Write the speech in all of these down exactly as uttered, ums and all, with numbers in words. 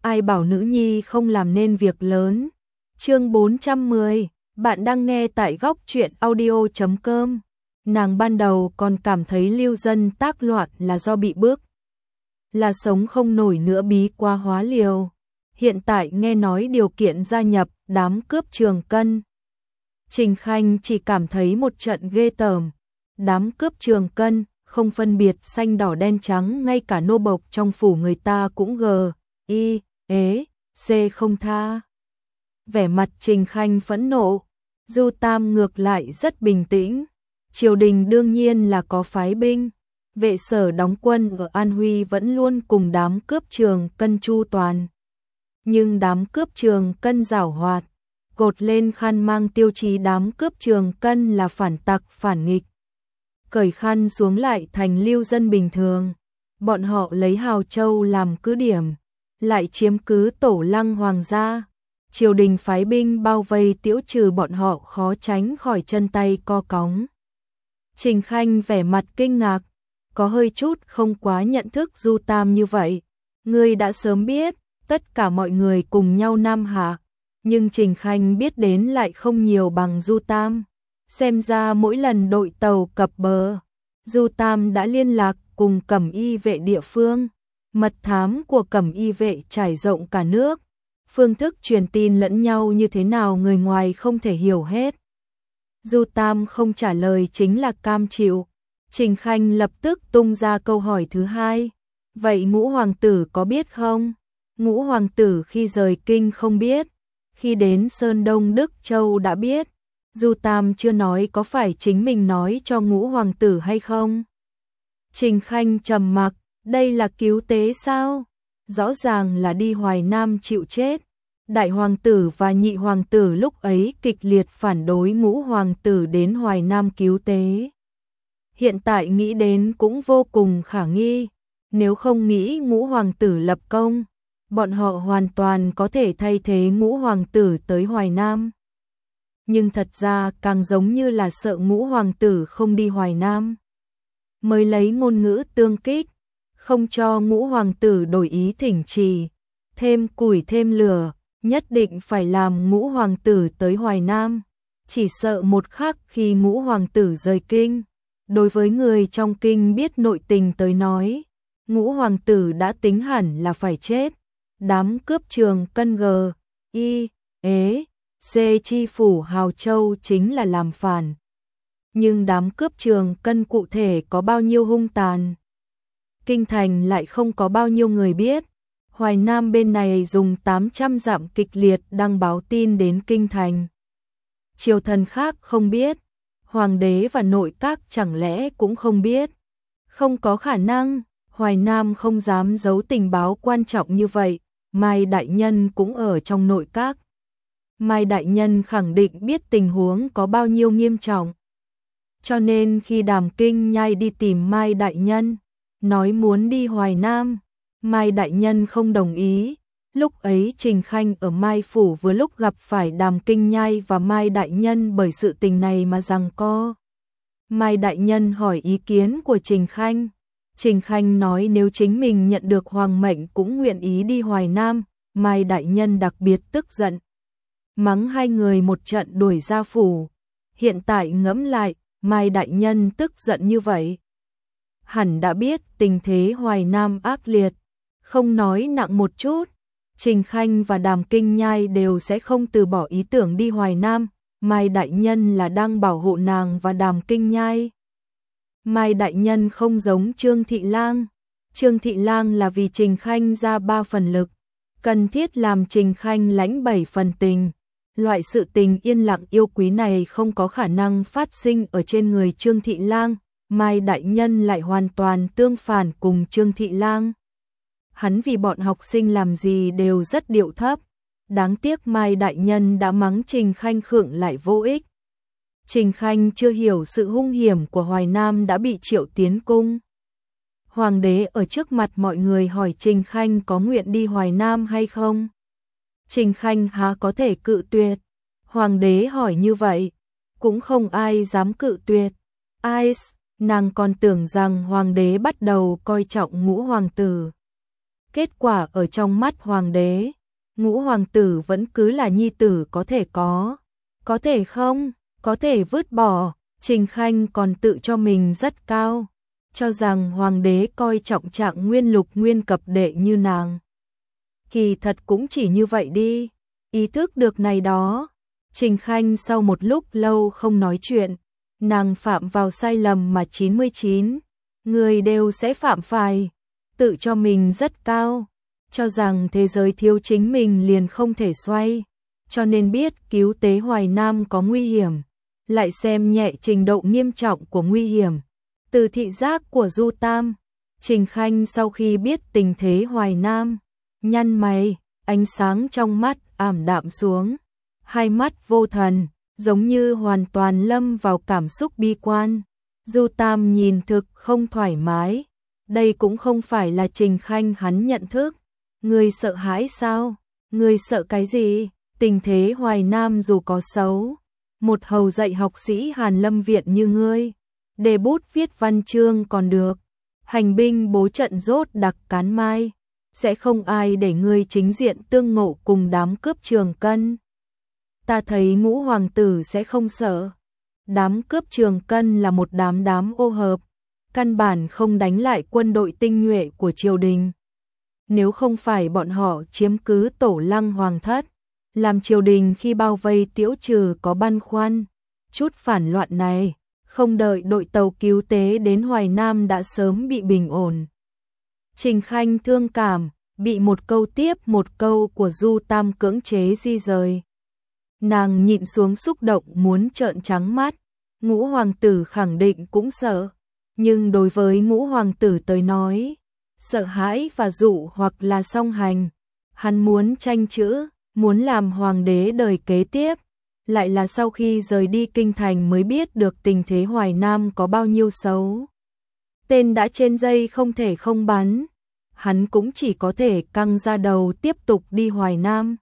ai bảo nữ nhi không làm nên việc lớn. Chương bốn trăm mười, bạn đang nghe tại góc truyện audio chấm com. Nàng ban đầu còn cảm thấy Lưu Dân tác loạn là do bị bước, là sống không nổi nữa bí quá hóa liều. Hiện tại nghe nói điều kiện gia nhập đám cướp Trường Cân, Trình Khanh chỉ cảm thấy một trận ghê tởm. Đám cướp Trường Cân không phân biệt xanh đỏ đen trắng, ngay cả nô bộc trong phủ người ta cũng gờ, y, ế, xê không tha. Vẻ mặt Trình Khanh phẫn nộ, Du Tam ngược lại rất bình tĩnh. Triều đình đương nhiên là có phái binh, vệ sở đóng quân ở An Huy vẫn luôn cùng đám cướp Trường Cân chu toàn. Nhưng đám cướp Trường Cân giảo hoạt, cột lên khăn mang tiêu chí đám cướp Trường Cân là phản tặc phản nghịch. Cởi khăn xuống lại thành lưu dân bình thường. Bọn họ lấy Hào Châu làm cứ điểm, lại chiếm cứ Tổ Lăng hoàng gia. Triều đình phái binh bao vây tiễu trừ bọn họ khó tránh khỏi chân tay co cóng. Trình Khanh vẻ mặt kinh ngạc, có hơi chút không quá nhận thức Du Tam như vậy. Ngươi đã sớm biết, tất cả mọi người cùng nhau Nam Hạ, nhưng Trình Khanh biết đến lại không nhiều bằng Du Tam. Xem ra mỗi lần đội tàu cập bờ, Du Tam đã liên lạc cùng cẩm y vệ địa phương. Mật thám của cẩm y vệ trải rộng cả nước. Phương thức truyền tin lẫn nhau như thế nào người ngoài không thể hiểu hết. Du Tam không trả lời chính là cam chịu. Trình Khanh lập tức tung ra câu hỏi thứ hai. Vậy ngũ hoàng tử có biết không? Ngũ hoàng tử khi rời kinh không biết, khi đến Sơn Đông Đức Châu đã biết. Du Tam chưa nói có phải chính mình nói cho ngũ hoàng tử hay không? Trình Khanh trầm mặc, đây là cứu tế sao? Rõ ràng là đi Hoài Nam chịu chết. Đại hoàng tử và nhị hoàng tử lúc ấy kịch liệt phản đối ngũ hoàng tử đến Hoài Nam cứu tế. Hiện tại nghĩ đến cũng vô cùng khả nghi. Nếu không nghĩ ngũ hoàng tử lập công, bọn họ hoàn toàn có thể thay thế ngũ hoàng tử tới Hoài Nam. Nhưng thật ra càng giống như là sợ ngũ hoàng tử không đi Hoài Nam, mới lấy ngôn ngữ tương kích, không cho ngũ hoàng tử đổi ý thỉnh trì, thêm củi thêm lửa, nhất định phải làm ngũ hoàng tử tới Hoài Nam. Chỉ sợ một khắc khi ngũ hoàng tử rời kinh, đối với người trong kinh biết nội tình tới nói, ngũ hoàng tử đã tính hẳn là phải chết. Đám cướp Trường Cân G, Y, ế, C chi phủ Hào Châu chính là làm phản. Nhưng đám cướp Trường Cân cụ thể có bao nhiêu hung tàn? Kinh thành lại không có bao nhiêu người biết. Hoài Nam bên này dùng tám trăm dặm kịch liệt đăng báo tin đến kinh thành. Triều thần khác không biết, hoàng đế và nội các chẳng lẽ cũng không biết? Không có khả năng, Hoài Nam không dám giấu tình báo quan trọng như vậy. Mai đại nhân cũng ở trong nội các. Mai đại nhân khẳng định biết tình huống có bao nhiêu nghiêm trọng. Cho nên khi Đàm Kinh Nhai đi tìm Mai đại nhân, nói muốn đi Hoài Nam, Mai đại nhân không đồng ý. Lúc ấy Trình Khanh ở Mai phủ vừa lúc gặp phải Đàm Kinh Nhai và Mai đại nhân bởi sự tình này mà giằng co. Mai đại nhân hỏi ý kiến của Trình Khanh. Trình Khanh nói nếu chính mình nhận được hoàng mệnh cũng nguyện ý đi Hoài Nam. Mai đại nhân đặc biệt tức giận, mắng hai người một trận đuổi ra phủ. Hiện tại ngẫm lại, Mai đại nhân tức giận như vậy, hẳn đã biết tình thế Hoài Nam ác liệt. Không nói nặng một chút, Trình Khanh và Đàm Kinh Nhai đều sẽ không từ bỏ ý tưởng đi Hoài Nam. Mai đại nhân là đang bảo hộ nàng và Đàm Kinh Nhai. Mai đại nhân không giống Trương Thị Lang. Trương Thị Lang là vì Trình Khanh ra ba phần lực, cần thiết làm Trình Khanh lãnh bảy phần tình. Loại sự tình yên lặng yêu quý này không có khả năng phát sinh ở trên người Trương Thị Lang. Mai đại nhân lại hoàn toàn tương phản cùng Trương Thị Lang. Hắn vì bọn học sinh làm gì đều rất điệu thấp. Đáng tiếc Mai đại nhân đã mắng Trình Khanh khượng lại vô ích. Trình Khanh chưa hiểu sự hung hiểm của Hoài Nam đã bị triệu tiến cung. Hoàng đế ở trước mặt mọi người hỏi Trình Khanh có nguyện đi Hoài Nam hay không. Trình Khanh há có thể cự tuyệt. Hoàng đế hỏi như vậy, cũng không ai dám cự tuyệt. Ai, nàng còn tưởng rằng hoàng đế bắt đầu coi trọng ngũ hoàng tử. Kết quả ở trong mắt hoàng đế, Ngũ hoàng tử vẫn cứ là nhi tử có thể có, có thể không, có thể vứt bỏ. Trình Khanh còn tự cho mình rất cao, cho rằng hoàng đế coi trọng Trạng Nguyên Lục nguyên cập đệ như nàng. Kỳ thật cũng chỉ như vậy đi, ý thức được này đó. Trình Khanh sau một lúc lâu không nói chuyện, nàng phạm vào sai lầm mà chín mươi chín người đều sẽ phạm phải, tự cho mình rất cao, cho rằng thế giới thiếu chính mình liền không thể xoay, cho nên biết cứu tế Hoài Nam có nguy hiểm, lại xem nhẹ trình độ nghiêm trọng của nguy hiểm. Từ thị giác của Du Tam, Trình Khanh sau khi biết tình thế Hoài Nam, nhăn mày, ánh sáng trong mắt ảm đạm xuống, hai mắt vô thần, giống như hoàn toàn lâm vào cảm xúc bi quan. Du Tam nhìn thực không thoải mái, đây cũng không phải là Trình Khanh hắn nhận thức. Ngươi sợ hãi sao? Ngươi sợ cái gì? Tình thế Hoài Nam dù có xấu, một hầu dạy học sĩ Hàn Lâm viện như ngươi, đề bút viết văn chương còn được, hành binh bố trận rốt đặc cán mai, sẽ không ai để ngươi chính diện tương ngộ cùng đám cướp Trường Cân. Ta thấy Ngũ hoàng tử sẽ không sợ. Đám cướp Trường Cân là một đám đám ô hợp, căn bản không đánh lại quân đội tinh nhuệ của triều đình. Nếu không phải bọn họ chiếm cứ Tổ Lăng hoàng thất, làm triều đình khi bao vây Tiễu Trừ có băn khoăn, chút phản loạn này, không đợi đội tàu cứu tế đến Hoài Nam đã sớm bị bình ổn. Trình Khanh thương cảm, bị một câu tiếp một câu của Du Tam cưỡng chế di rời. Nàng nhịn xuống xúc động muốn trợn trắng mắt, Ngũ hoàng tử khẳng định cũng sợ, nhưng đối với Ngũ hoàng tử tới nói, sợ hãi và dụ hoặc là song hành, hắn muốn tranh chữ, muốn làm hoàng đế đời kế tiếp, lại là sau khi rời đi kinh thành mới biết được tình thế Hoài Nam có bao nhiêu xấu. Tên đã trên dây không thể không bắn, hắn cũng chỉ có thể căng ra đầu tiếp tục đi Hoài Nam.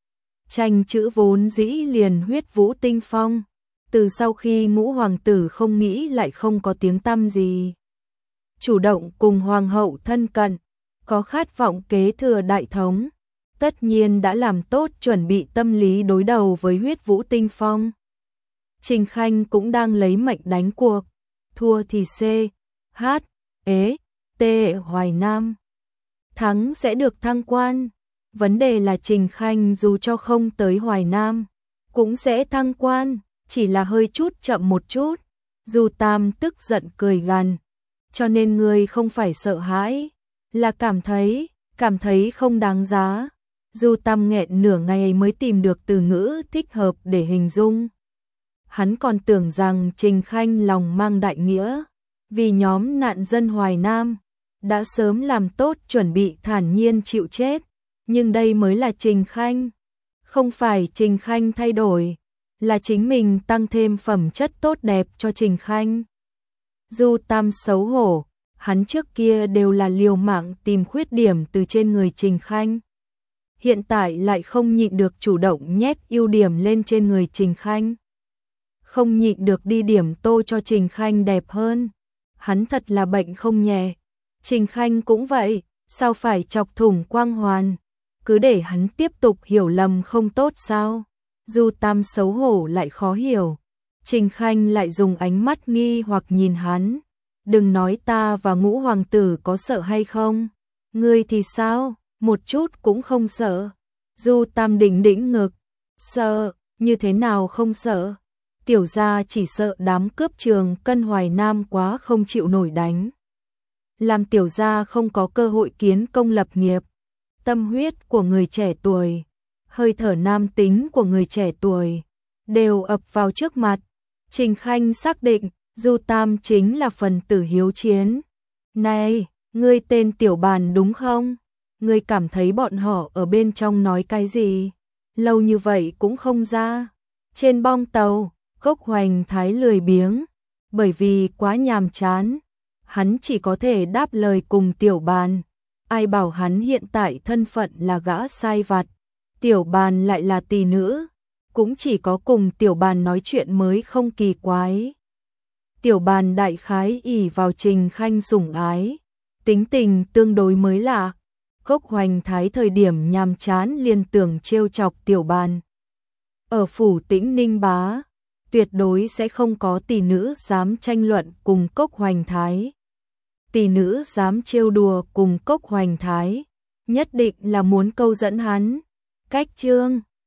Tranh chữ vốn dĩ liền huyết vũ tinh phong, từ sau khi Ngũ hoàng tử không nghĩ lại không có tiếng tăm gì. Chủ động cùng hoàng hậu thân cận, có khát vọng kế thừa đại thống, tất nhiên đã làm tốt chuẩn bị tâm lý đối đầu với huyết vũ tinh phong. Trình Khanh cũng đang lấy mệnh đánh cuộc, thua thì C, H, E, T Hoài Nam, thắng sẽ được thăng quan. Vấn đề là Trình Khanh dù cho không tới Hoài Nam, cũng sẽ thăng quan, chỉ là hơi chút chậm một chút. Du Tam tức giận cười gằn, cho nên ngươi không phải sợ hãi, là cảm thấy, cảm thấy không đáng giá. Du Tam nghẹn nửa ngày mới tìm được từ ngữ thích hợp để hình dung. Hắn còn tưởng rằng Trình Khanh lòng mang đại nghĩa, vì nhóm nạn dân Hoài Nam, đã sớm làm tốt chuẩn bị thản nhiên chịu chết. Nhưng đây mới là Trình Khanh, không phải Trình Khanh thay đổi, là chính mình tăng thêm phẩm chất tốt đẹp cho Trình Khanh. Du Tam xấu hổ, hắn trước kia đều là liều mạng tìm khuyết điểm từ trên người Trình Khanh. Hiện tại lại không nhịn được chủ động nhét ưu điểm lên trên người Trình Khanh. Không nhịn được đi điểm tô cho Trình Khanh đẹp hơn. Hắn thật là bệnh không nhẹ. Trình Khanh cũng vậy, sao phải chọc thủng quang hoàn? Cứ để hắn tiếp tục hiểu lầm không tốt sao? Du Tam xấu hổ lại khó hiểu. Trình Khanh lại dùng ánh mắt nghi hoặc nhìn hắn. Đừng nói ta và Ngũ hoàng tử có sợ hay không? Ngươi thì sao? Một chút cũng không sợ. Du Tam đỉnh đĩnh ngực. Sợ, như thế nào không sợ? Tiểu gia chỉ sợ đám cướp Trường Cân Hoài Nam quá không chịu nổi đánh. Làm tiểu gia không có cơ hội kiến công lập nghiệp. Tâm huyết của người trẻ tuổi, hơi thở nam tính của người trẻ tuổi, đều ập vào trước mặt. Trình Khanh xác định, Du Tam chính là phần tử hiếu chiến. Này, ngươi tên Tiểu Bàn đúng không? Ngươi cảm thấy bọn họ ở bên trong nói cái gì? Lâu như vậy cũng không ra. Trên bong tàu, Cốc Hoành Thái lười biếng, bởi vì quá nhàm chán, hắn chỉ có thể đáp lời cùng Tiểu Bàn. Ai bảo hắn hiện tại thân phận là gã sai vặt, Tiểu Bàn lại là tỳ nữ, cũng chỉ có cùng Tiểu Bàn nói chuyện mới không kỳ quái. Tiểu Bàn đại khái ỷ vào Trình Khanh sủng ái, tính tình tương đối mới lạ, Cốc Hoành Thái thời điểm nhàm chán liên tưởng trêu chọc Tiểu Bàn. Ở phủ Tĩnh Ninh Bá, tuyệt đối sẽ không có tỷ nữ dám tranh luận cùng Cốc Hoành Thái. Tỷ nữ dám trêu đùa cùng Cốc Hoành Thái, nhất định là muốn câu dẫn hắn. Cách chương